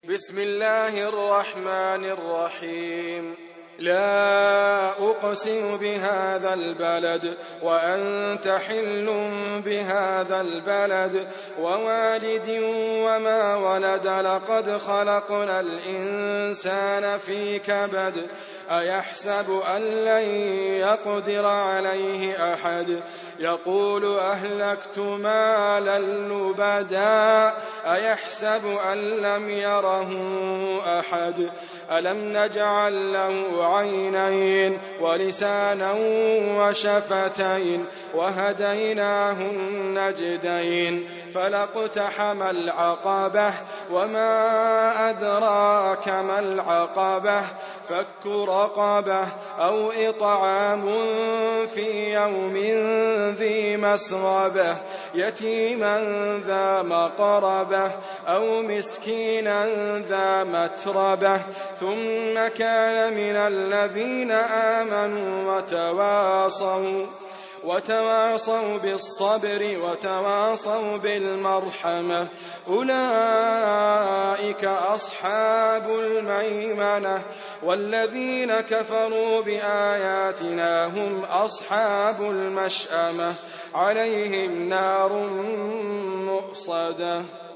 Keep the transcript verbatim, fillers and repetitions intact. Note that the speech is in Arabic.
بسم الله الرحمن الرحيم. لا أقسم بهذا البلد وأنت حل بهذا البلد ووالد وما ولد لقد خلقنا الإنسان في كبد أيحسب أن لن يقدر عليه أحد يقول أهلكت مالا لبدا أيحسب أن لم يره أحد ألم نجعل له عينين ولسانا وشفتين وهديناه النجدين فلاقتحم العقبة وما أدراك ما العقبة فك رقبة أو إطعام في يوم ذي مسغبة يتيما ذا مقربة أو مسكينا ذا متربة ثم كان من الذين آمنوا وتواصوا وتواصوا بالصبر وتواصوا بالمرحمة أولئك أصحاب الميمنة والذين كفروا بآياتنا هم أصحاب المشأمة عليهم نار مؤصدة.